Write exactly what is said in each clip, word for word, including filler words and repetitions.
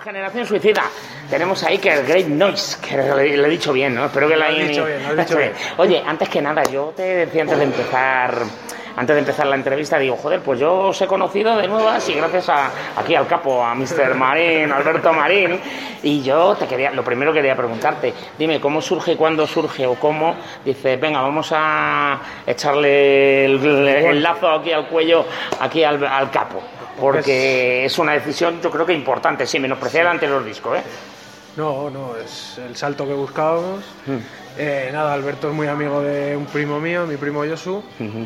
Generación Suicida. Tenemos ahí que el Great Noise, que lo he dicho bien, ¿no? Espero que lo la he dicho bien, lo he dicho bien. Oye, antes que nada, yo te decía antes de empezar... Antes de empezar la entrevista digo, joder, pues yo os he conocido de nuevas y gracias a aquí al capo, a mister Marín, Alberto Marín, y yo te quería, lo primero quería preguntarte, dime, ¿cómo surge, cuándo surge o cómo? Dices, venga, vamos a echarle el, el lazo aquí al cuello, aquí al, al capo, porque es una decisión yo creo que importante, sin menospreciar el anterior disco, ¿eh? No, no, es el salto que buscábamos. Mm. Eh, nada, Alberto es muy amigo de un primo mío, mi primo Josu. Uh-huh.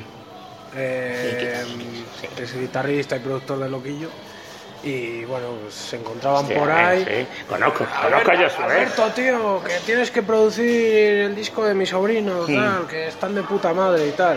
Eh, sí, que es guitarrista y productor de Loquillo, y bueno, pues se encontraban sí, por ahí. Sí. Conozco, conozco a Josu, Alberto, tío, que tienes que producir el disco de mi sobrino, mm. tal, que están de puta madre y tal.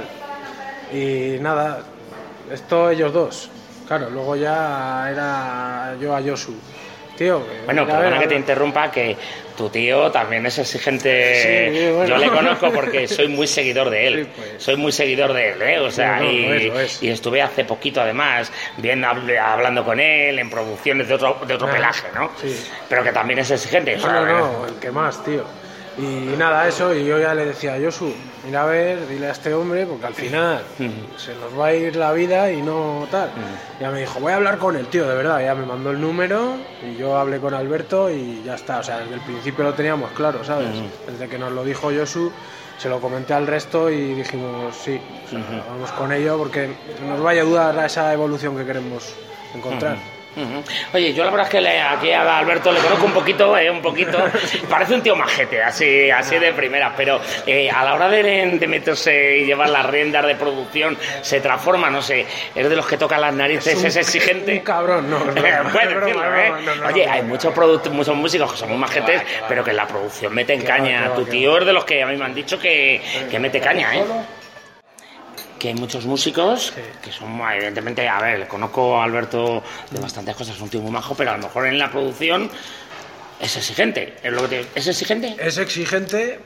Y nada, esto ellos dos. Claro, luego ya era yo a Josu. Tío, que bueno, perdona que te interrumpa, que tu tío también es exigente. Sí, bueno. Yo le conozco porque soy muy seguidor de él. Sí, pues. Soy muy seguidor de él, ¿eh? O sea, no, no, y, no es, y estuve hace poquito, además, bien hablando con él en producciones de otro, de otro ah, pelaje, ¿no? Sí. Pero que también es exigente. No, o sea, no, no, el que más, tío. Y nada, eso, y yo ya le decía a Josu, mira a ver, dile a este hombre, porque al final mm. se nos va a ir la vida y no tal. Mm. Ya me dijo, voy a hablar con el tío, de verdad, ya me mandó el número y yo hablé con Alberto y ya está, o sea, desde el principio lo teníamos claro, ¿sabes? Mm. Desde que nos lo dijo Josu, se lo comenté al resto y dijimos, sí, o sea, mm-hmm. vamos con ello porque nos vaya a ayudar a esa evolución que queremos encontrar. Mm-hmm. Uh-huh. Oye, yo la verdad es que le, aquí a Alberto le conozco un poquito, eh, un poquito, parece un tío majete, así, así de primera, pero eh, a la hora de, de meterse y llevar las riendas de producción, se transforma, no sé, es de los que tocan las narices, es, un, es exigente. Un cabrón, no, no, Puedes decirlo, ¿eh? No, no, Oye, hay muchos, produ- muchos músicos que son muy majetes, pero que en la producción meten caña. Tu tío es de los que a mí me han dicho que, que mete caña, ¿eh? Que hay muchos músicos sí. que son, evidentemente, a ver, conozco a Alberto de bastantes cosas, es un tío muy majo, pero a lo mejor en la producción es exigente. ¿Es, lo que te, ¿es exigente? Es exigente,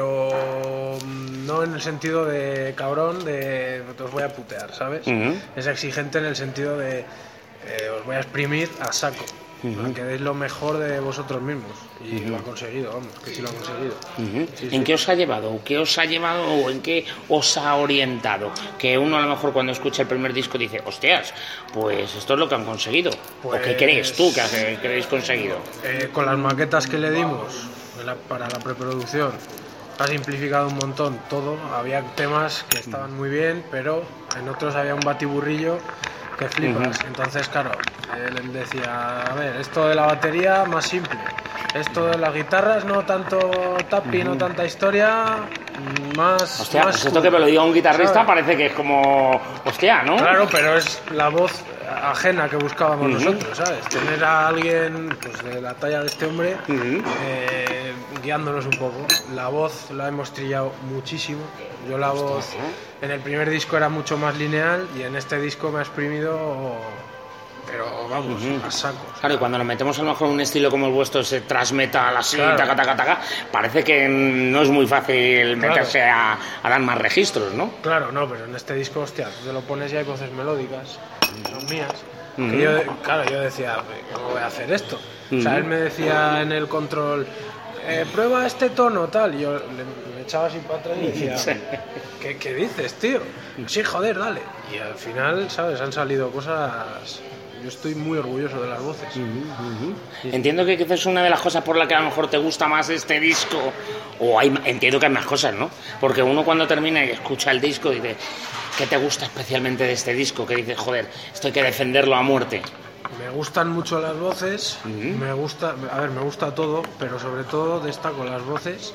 pero no en el sentido de cabrón, de te os voy a putear, ¿sabes? Uh-huh. Es exigente en el sentido de eh, os voy a exprimir a saco. Uh-huh. Para que deis lo mejor de vosotros mismos y uh-huh. lo ha conseguido, vamos, que sí lo ha conseguido. Uh-huh. Sí, ¿En sí. qué os ha llevado? ¿Qué os ha llevado o en qué os ha orientado? Que uno a lo mejor cuando escucha el primer disco dice, hostias, pues esto es lo que han conseguido. Pues, ¿o qué crees tú que habéis conseguido? Eh, con las maquetas que le dimos para la preproducción ha simplificado un montón todo. Había temas que estaban muy bien, pero en otros había un batiburrillo que flipas. Uh-huh. Entonces, claro, él decía, a ver, esto de la batería más simple, esto de las guitarras no tanto tapi, uh-huh. no tanta historia, más... Hostia, más pues esto que me lo diga un guitarrista, ¿sabes? Parece que es como... Hostia, ¿no? Claro, pero es la voz ajena que buscábamos uh-huh. nosotros, ¿sabes? Tener a alguien pues, de la talla de este hombre uh-huh. eh, guiándonos un poco. La voz la hemos trillado muchísimo. Yo la voz en el primer disco era mucho más lineal y en este disco me ha exprimido, pero vamos, uh-huh. a saco. Claro, y cuando nos metemos a lo mejor en un estilo como el vuestro, ese thrash metal así, claro. taca, taca, taca, parece que no es muy fácil claro. meterse a, a dar más registros, ¿no? Claro, no, pero en este disco, hostia, te lo pones y hay voces melódicas, son mías. Uh-huh. Que yo, claro, yo decía, ¿cómo voy a hacer esto? Uh-huh. O sea, él me decía en el control, eh, prueba este tono, tal, y yo le, me echaba así para atrás y decía, ¿qué, ¿qué dices, tío? Sí, joder, dale. Y al final, ¿sabes? Han salido cosas... Yo estoy muy orgulloso de las voces. Uh-huh, uh-huh. Sí. Entiendo que quizás es una de las cosas por las que a lo mejor te gusta más este disco, o hay, entiendo que hay más cosas, ¿no? Porque uno cuando termina y escucha el disco dice, ¿qué te gusta especialmente de este disco? Que dices, joder, esto hay que defenderlo a muerte. Me gustan mucho las voces, uh-huh. me gusta, a ver, me gusta todo, pero sobre todo destaco las voces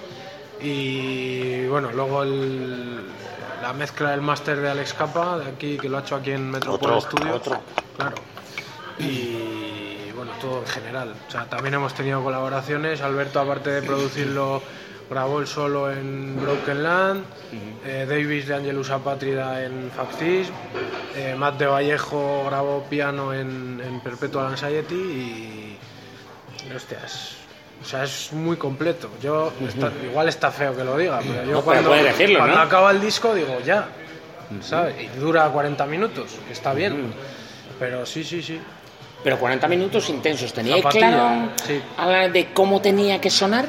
y bueno, luego el, la mezcla del máster de Alex Capa, de aquí, que lo ha hecho aquí en Metropol Studios, otro. Claro, y bueno, todo en general, o sea, también hemos tenido colaboraciones. Alberto, aparte de producirlo, grabó el solo en Broken Land, uh-huh. eh, Davis de Angelus Apátrida en Factism, eh, Matt de Vallejo grabó piano en, en Perpetual Anxiety y... hostias, o sea, es muy completo. Yo, uh-huh. está, igual está feo que lo diga, pero yo no, cuando, puede decirlo, cuando ¿no? acaba el disco digo, ya, uh-huh. ¿sabes? Y dura cuarenta minutos, que está bien, uh-huh. pero sí, sí, sí. Pero cuarenta minutos intensos. ¿Teníais Zapatilla, claro sí. a la de cómo tenía que sonar?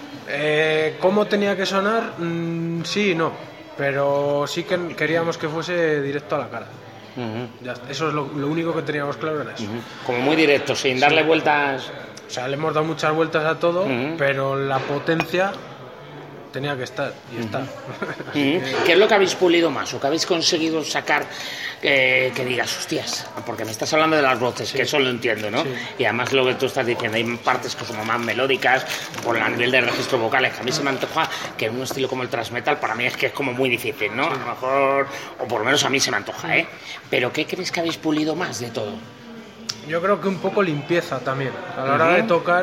Eh, ¿Cómo tenía que sonar? Mm, sí y no. Pero sí que queríamos que fuese directo a la cara. Uh-huh. Ya, eso es lo, lo único que teníamos claro era eso. Uh-huh. Como muy directo, sin sí. darle vueltas. O sea, le hemos dado muchas vueltas a todo, uh-huh. pero la potencia tenía que estar y uh-huh. está. Uh-huh. que... ¿Qué es lo que habéis pulido más o que habéis conseguido sacar eh, que digas, hostias? Porque me estás hablando de las voces, sí. que eso lo entiendo, ¿no? Sí. Y además lo que tú estás diciendo, hay partes que son más melódicas por el nivel de registro vocales, que a mí se me antoja que en un estilo como el thrash metal para mí es que es como muy difícil, ¿no? Sí. A lo mejor, o por lo menos a mí se me antoja, ¿eh? Pero ¿qué crees que habéis pulido más de todo? Yo creo que un poco limpieza también. A la hora uh-huh. de tocar,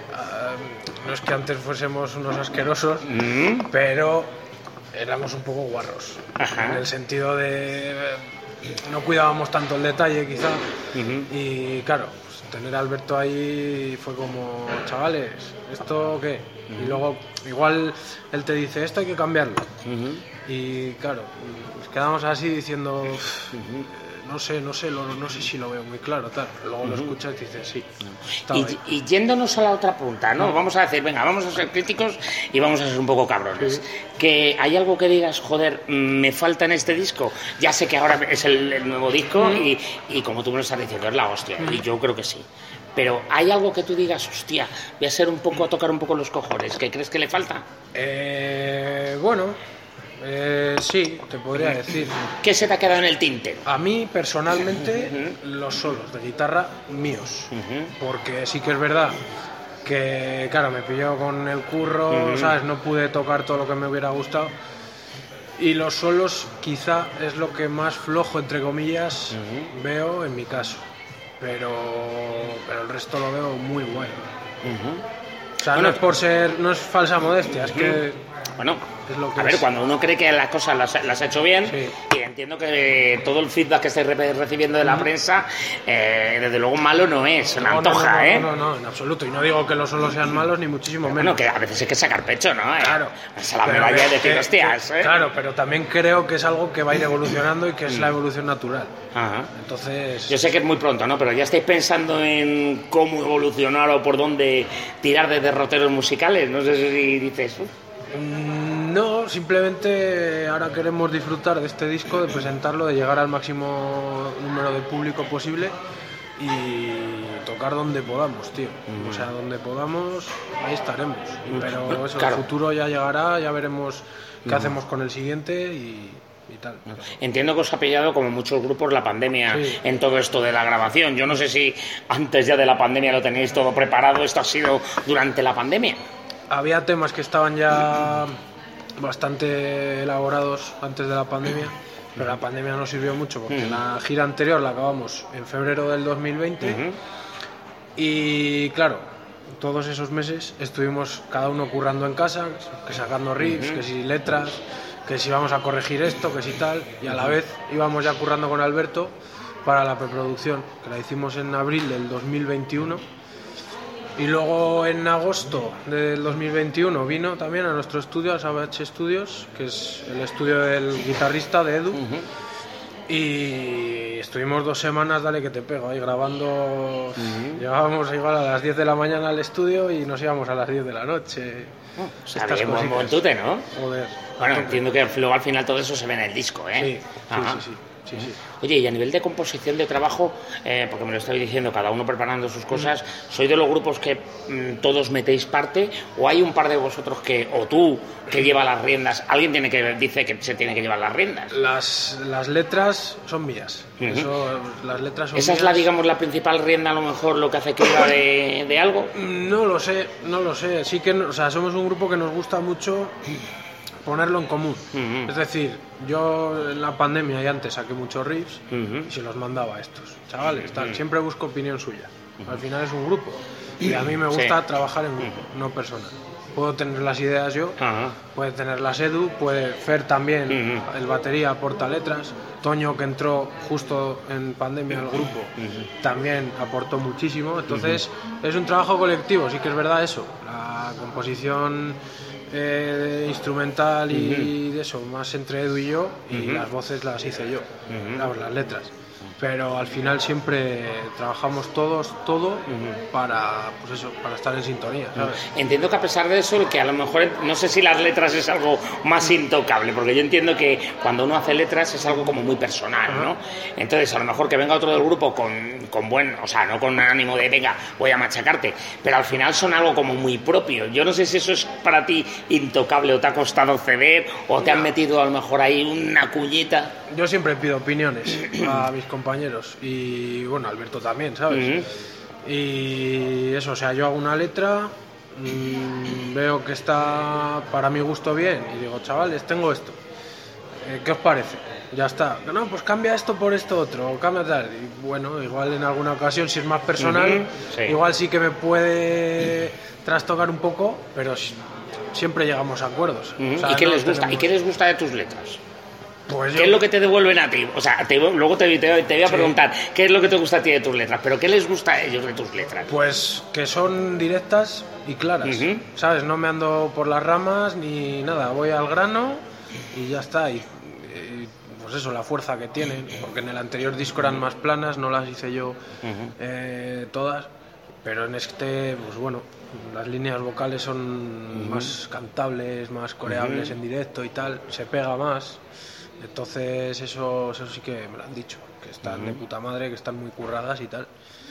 uh, no es que antes fuésemos unos asquerosos, uh-huh. pero éramos un poco guarros. Uh-huh. En el sentido de... no cuidábamos tanto el detalle, quizá. Uh-huh. Y claro, pues, tener a Alberto ahí fue como, chavales, ¿esto qué? Uh-huh. Y luego, igual él te dice, esto hay que cambiarlo. Uh-huh. Y claro, nos quedamos así diciendo... Uh-huh. No sé, no sé, lo, no sé si lo veo muy claro, tal. Luego uh-huh. lo escuchas y dices, sí. Y, y yéndonos a la otra punta, ¿no? Uh-huh. Vamos a decir, venga, vamos a ser críticos y vamos a ser un poco cabrones. Sí. Que hay algo que digas, joder, me falta en este disco. Ya sé que ahora es el, el nuevo disco uh-huh. y, y como tú me lo estás diciendo, es la hostia. Uh-huh. Y yo creo que sí. Pero ¿hay algo que tú digas, hostia, voy a ser un poco, a tocar un poco los cojones? ¿Qué crees que le falta? Eh, bueno... Eh, sí, te podría decir. ¿Qué se te ha quedado en el tinte? A mí, personalmente, uh-huh. los solos de guitarra míos. Uh-huh. Porque sí que es verdad que, claro, me pilló con el curro, uh-huh. ¿sabes? No pude tocar todo lo que me hubiera gustado. Y los solos quizá es lo que más flojo, entre comillas, uh-huh. veo en mi caso. Pero, pero el resto lo veo muy guay. Uh-huh. O sea, bueno, no es por ser, no es falsa modestia, es uh-huh. que... Bueno, es lo que a es. ver, cuando uno cree que las cosas las, las ha hecho bien, sí. y entiendo que todo el feedback que estáis re- recibiendo de la uh-huh. prensa, eh, desde luego malo no es, se me no, antoja, no, no, ¿eh? No, no, no, en absoluto, y no digo que los solos sean malos, ni muchísimo menos. Bueno, que a veces hay que sacar pecho, ¿no? Claro. Es la medalla de decir, hostias, ¿eh? Claro, pero también creo que es algo que va a ir evolucionando y que es la evolución natural. Ajá. Entonces... Yo sé que es muy pronto, ¿no? Pero ya estáis pensando en cómo evolucionar o por dónde tirar de derroteros musicales, no sé si dices... Uh. No, simplemente ahora queremos disfrutar de este disco, de presentarlo, de llegar al máximo número de público posible y tocar donde podamos, tío. Mm. O sea, donde podamos, ahí estaremos. Pero eso, claro. El futuro ya llegará, ya veremos qué mm. hacemos con el siguiente y... y tal. Entiendo que os ha pillado, como muchos grupos, la pandemia sí. en todo esto de la grabación. Yo no sé si antes ya de la pandemia lo tenéis todo preparado, esto ha sido durante la pandemia. Había temas que estaban ya bastante elaborados antes de la pandemia, pero la pandemia no sirvió mucho porque uh-huh. la gira anterior la acabamos en febrero del dos mil veinte uh-huh. y claro, todos esos meses estuvimos cada uno currando en casa, que sacando riffs, uh-huh. que si letras, que si vamos a corregir esto, que si tal, y a la vez íbamos ya currando con Alberto para la preproducción, que la hicimos en abril del dos mil veintiuno. Y luego en agosto del dos mil veintiuno vino también a nuestro estudio, a Savage Studios, que es el estudio del guitarrista de Edu. Uh-huh. Y estuvimos dos semanas, dale que te pego, ahí grabando. Uh-huh. Llegábamos igual a las diez de la mañana al estudio y nos íbamos a las diez de la noche. Oh, o sea, bien buen montute, ¿no? Joder. Bueno, entiendo que luego al final todo eso se ve en el disco, ¿eh? Sí, sí, sí, sí. Sí, sí. Oye, y a nivel de composición de trabajo, eh, porque me lo estoy diciendo, cada uno preparando sus cosas, ¿sois de los grupos que mmm, todos metéis parte o hay un par de vosotros que, o tú, que lleva las riendas? Alguien tiene que dice que se tiene que llevar las riendas. Las, las letras son mías. Uh-huh. Eso, las letras son ¿Esa mías. es la, digamos, la principal rienda, a lo mejor, lo que hace que iba de, de algo? No lo sé, no lo sé. Sí que, o sea, somos un grupo que nos gusta mucho ponerlo en común. Uh-huh. Es decir, yo en la pandemia y antes saqué muchos riffs uh-huh. y se los mandaba a estos chavales, tal. Uh-huh. Siempre busco opinión suya. Uh-huh. Al final es un grupo y a mí me gusta sí. trabajar en grupo, uh-huh. no personal. Puedo tener las ideas yo, uh-huh. puede tener las Edu, puede Fer también, uh-huh. el batería aporta letras, Toño, que entró justo en pandemia al grupo, uh-huh. también aportó muchísimo. Entonces uh-huh. es un trabajo colectivo, sí que es verdad eso. La composición Eh, instrumental y uh-huh. de eso, más entre Edu y yo, y uh-huh. las voces las hice yo, uh-huh. las, las letras. pero al final siempre trabajamos todos, todo, uh-huh. para, pues eso, para estar en sintonía, ¿sabes? Entiendo que a pesar de eso, que a lo mejor, no sé si las letras es algo más intocable, porque yo entiendo que cuando uno hace letras es algo como muy personal, ¿no? Entonces, a lo mejor que venga otro del grupo con, con buen, o sea, no con ánimo de, venga, voy a machacarte, pero al final son algo como muy propio. Yo no sé si eso es para ti intocable o te ha costado ceder o te han metido a lo mejor ahí una cuñita. Yo siempre pido opiniones a mis compañeros y, bueno, Alberto también, ¿sabes? Uh-huh. Y eso, o sea, yo hago una letra, mmm, veo que está para mi gusto bien y digo, chavales, tengo esto, eh, ¿qué os parece? Ya está. No, pues cambia esto por esto otro, o cambia tal. Y bueno, igual en alguna ocasión, si es más personal, uh-huh. sí. igual sí que me puede trastocar un poco, pero siempre llegamos a acuerdos. Uh-huh. O sea, ¿Y qué no les gusta? tenemos... ¿Y qué les gusta de tus letras? Pues ¿Qué yo... es lo que te devuelven a ti? O sea, te, luego te, te, te voy a sí. preguntar qué es lo que te gusta a ti de tus letras, pero ¿qué les gusta a ellos de tus letras? Pues que son directas y claras, uh-huh. ¿sabes? No me ando por las ramas ni nada, voy al grano y ya está. Y, y pues eso, la fuerza que tienen, porque en el anterior disco eran más planas, no las hice yo uh-huh. eh, todas, pero en este, pues bueno, las líneas vocales son uh-huh. más cantables, más coreables uh-huh. en directo y tal, se pega más. Entonces eso, eso sí que me lo han dicho, que están uh-huh. de puta madre, que están muy curradas y tal.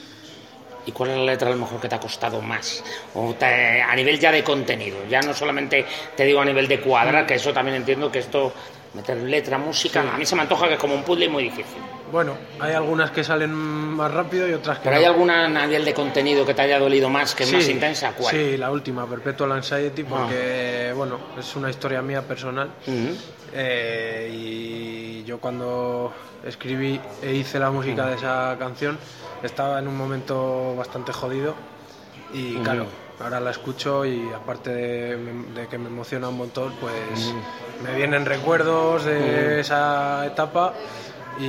¿Y cuál es la letra a lo mejor que te ha costado más? O te, a nivel ya de contenido, ya no solamente te digo a nivel de cuadrar, que eso también entiendo que esto, meter letra, música, sí. a mí se me antoja que es como un puzzle muy difícil. Bueno, hay algunas que salen más rápido y otras que ¿Pero no. hay alguna a nivel de contenido que te haya dolido más, que es sí, más intensa? ¿Cuál? Sí, la última, Perpetual Anxiety, porque, ah. bueno, es una historia mía personal. Uh-huh. Eh, y yo cuando escribí e hice la música uh-huh. de esa canción estaba en un momento bastante jodido y uh-huh. claro, ahora la escucho y aparte de, de que me emociona un montón, pues uh-huh. me vienen recuerdos de uh-huh. esa etapa y,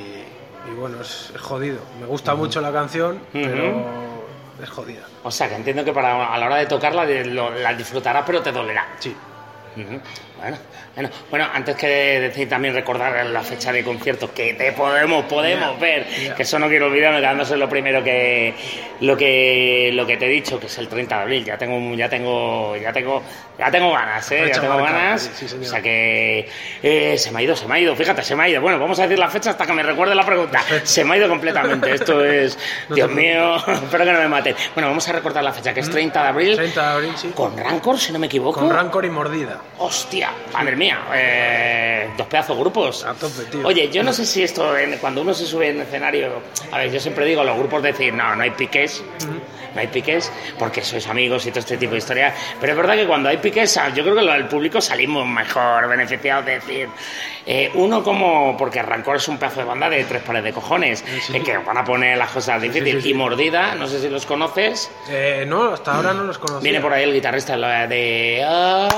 y bueno, es, es jodido. Me gusta uh-huh. mucho la canción, uh-huh. pero es jodida. O sea, que entiendo que para, a la hora de tocarla lo, la disfrutarás, pero te dolerá. Sí. Uh-huh. Bueno, bueno, bueno, antes que decir también recordar la fecha de conciertos que te podemos, podemos yeah, ver, yeah. que eso no quiero olvidarme, quedándose lo primero que lo que lo que te he dicho, que es el treinta de abril. Ya tengo, ya tengo, ya tengo, ya tengo ganas, eh, ya tengo marca, ganas. Sí, sí, o sea que eh, se me ha ido, se me ha ido, fíjate, se me ha ido. Bueno, vamos a decir la fecha hasta que me recuerde la pregunta. Se me ha ido completamente. Esto es, no Dios mío, espero que no me maten. Bueno, vamos a recordar la fecha, que es treinta de abril. treinta de abril, sí. Con Rancor, si no me equivoco. Con Rancor y Mordida. Hostia, madre mía, eh, dos pedazos de grupos. A tope, tío. Oye, yo no sé si esto, en, cuando uno se sube en escenario, a ver, yo siempre digo a los grupos decir, no, no hay piques, uh-huh. no hay piques, porque sois amigos y todo este tipo de historias, pero es verdad que cuando hay piques, yo creo que el público salimos mejor beneficiados de decir, eh, uno como, porque Rancor es un pedazo de banda de tres pares de cojones, sí. eh, que van a poner las cosas difíciles, sí, sí, sí. y Mordida, no sé si los conoces. Eh, no, hasta ahora no los conocía. Viene por ahí el guitarrista de... Ah,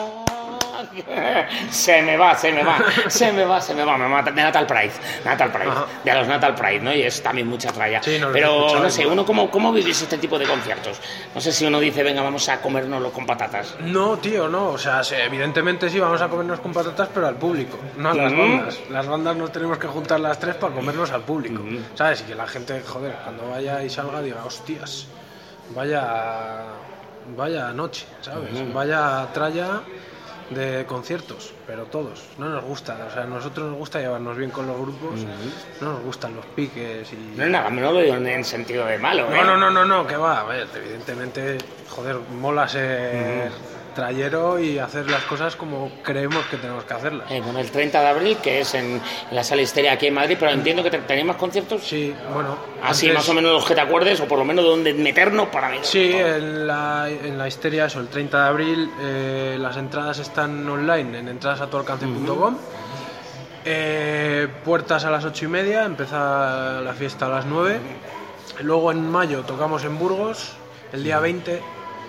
se me va, se me va, se me va, se me va, me mata, de Natal Pride, Natal Pride, Ajá. de los Natal Pride, ¿no? Y es también mucha tralla. Sí, no pero no sé, uno cómo, cómo vivís este tipo de conciertos. No sé si uno dice, venga, vamos a comérnoslo con patatas. No, tío, no, o sea, evidentemente sí vamos a comernos con patatas, pero al público, no a las uh-huh. bandas. Las bandas nos tenemos que juntar las tres para comernos al público, uh-huh. ¿sabes? Y que la gente, joder, cuando vaya y salga diga, hostias, vaya, vaya noche, ¿sabes? Uh-huh. Vaya tralla de conciertos, pero todos no nos gusta, o sea, a nosotros nos gusta llevarnos bien con los grupos, uh-huh. no nos gustan los piques y... No es nada, no lo digo en sentido de malo, no, ¿eh? no, no, no, no, que va, a ver, evidentemente, joder, mola ser uh-huh. trayero y hacer las cosas como creemos que tenemos que hacerlas. Eh, bueno, el treinta de abril, que es en, en la Sala Histeria aquí en Madrid, pero entiendo que te, tenéis más conciertos. Sí, bueno. Así antes... más o menos los que te acuerdes, o por lo menos donde meternos para ver. Sí, en la, en la Histeria, eso, el treinta de abril, eh, las entradas están online en entradas a todo alcance punto com. Uh-huh. Eh, puertas a las ocho y media, empieza la fiesta a las nueve. Luego en mayo tocamos en Burgos, el día veinte.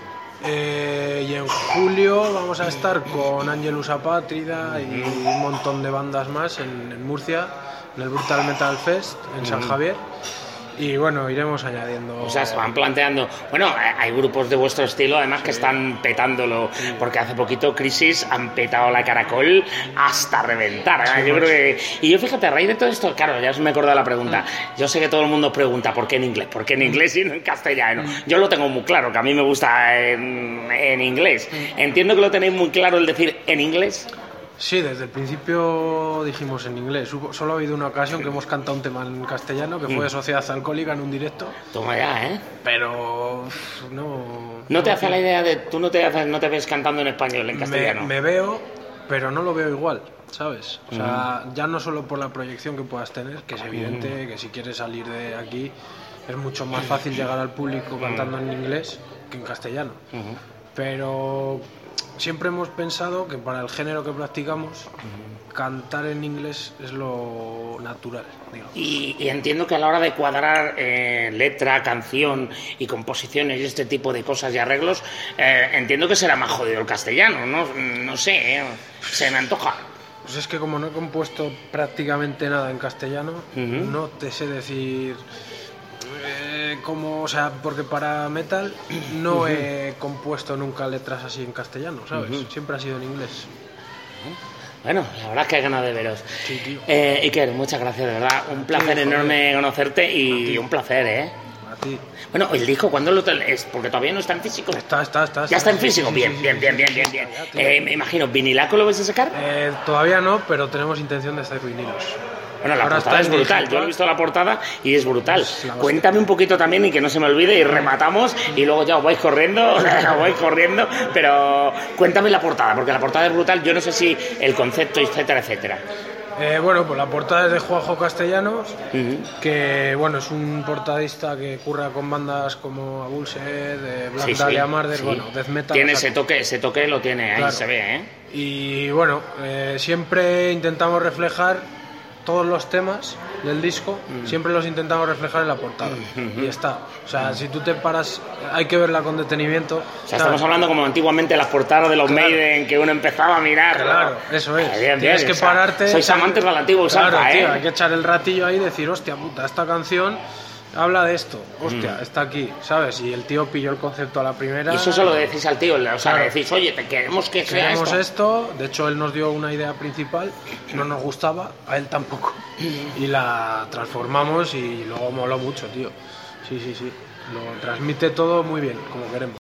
Eh, y en julio vamos a estar con Angelus Apátrida y un montón de bandas más en, en Murcia, en el Brutal Metal Fest, en San Javier. Y bueno, iremos añadiendo. O sea, se van planteando. Bueno, hay grupos de vuestro estilo además sí. que están petándolo, sí. porque hace poquito Crisis han petado la Caracol hasta reventar. Sí, yo creo que... Y yo fíjate, a raíz de todo esto, claro, ya me he acordado de la pregunta. Yo sé que todo el mundo pregunta ¿por qué en inglés? ¿Por qué en inglés y no en castellano? Yo lo tengo muy claro, que a mí me gusta en, en inglés. Entiendo que lo tenéis muy claro el decir en inglés. Sí, desde el principio dijimos en inglés. Hubo, solo ha habido una ocasión que hemos cantado un tema en castellano, que fue de Sociedad Alcohólica en un directo. Toma ya, ¿eh? Pero no... ¿No te no hace la idea de... tú no te, haces, no te ves cantando en español, en castellano? Me, me veo, pero no lo veo igual, ¿sabes? O sea, uh-huh. ya no solo por la proyección que puedas tener, que es evidente uh-huh. que si quieres salir de aquí es mucho más fácil llegar al público cantando uh-huh. en inglés que en castellano. Uh-huh. Pero... siempre hemos pensado que para el género que practicamos, uh-huh. cantar en inglés es lo natural. Y, y entiendo que a la hora de cuadrar eh, letra, canción y composiciones y este tipo de cosas y arreglos, eh, entiendo que será más jodido el castellano, no, no sé, eh, se me antoja. Pues es que como no he compuesto prácticamente nada en castellano, uh-huh. no te sé decir... Eh, como, o sea, porque para metal no uh-huh. he compuesto nunca letras así en castellano, ¿sabes? Uh-huh. Siempre ha sido en inglés. Bueno, la verdad es que he ganado de veros. Sí, tío. Eh, Iker, muchas gracias, de verdad. Un placer sí, enorme conocerte y un placer, ¿eh? A ti. Bueno, el disco, ¿cuándo lo es? Porque todavía no está en físico. Está, está, está. ¿Ya está en físico? Sí, bien, sí, bien, sí, bien, sí, bien, sí, bien, sí, bien, ya, bien. Eh, me imagino, ¿vinilaco lo vais a sacar? Eh, todavía no, pero tenemos intención de hacer vinilos. Bueno, la Ahora portada es brutal, yo he visto la portada y es brutal. Cuéntame un poquito también y que no se me olvide y rematamos y luego ya os vais corriendo, os vais corriendo, pero cuéntame la portada, porque la portada es brutal, yo no sé si el concepto, etcétera, etcétera. Eh, bueno, pues la portada es de Juanjo Castellanos, uh-huh. que bueno, es un portadista que curra con bandas como Abulsed, eh, Black sí, Dahlia sí, Murder, sí. bueno, Death Metal. Tiene ese toque, ese toque lo tiene, ahí claro. se ve, ¿eh? Y bueno, eh, siempre intentamos reflejar todos los temas del disco, mm. siempre los intentamos reflejar en la portada mm-hmm. y está, o sea, mm. si tú te paras hay que verla con detenimiento. O sea, estamos hablando como antiguamente las portadas de los claro. Maiden, que uno empezaba a mirar. Claro, ¿no? Eso es, bien, tienes bien, que pararte. Sois amantes del antiguo claro, Salta, tío, ¿eh? Hay que echar el ratillo ahí y decir, hostia puta, esta canción habla de esto, hostia, mm. está aquí, ¿sabes? Y el tío pilló el concepto a la primera. Y eso se lo decís al tío, o sea, claro. le decís, oye, te queremos que sea queremos esto. esto. De hecho, él nos dio una idea principal, no nos gustaba, a él tampoco. Y la transformamos y luego moló mucho, tío. Sí, sí, sí. Lo transmite todo muy bien, como queremos.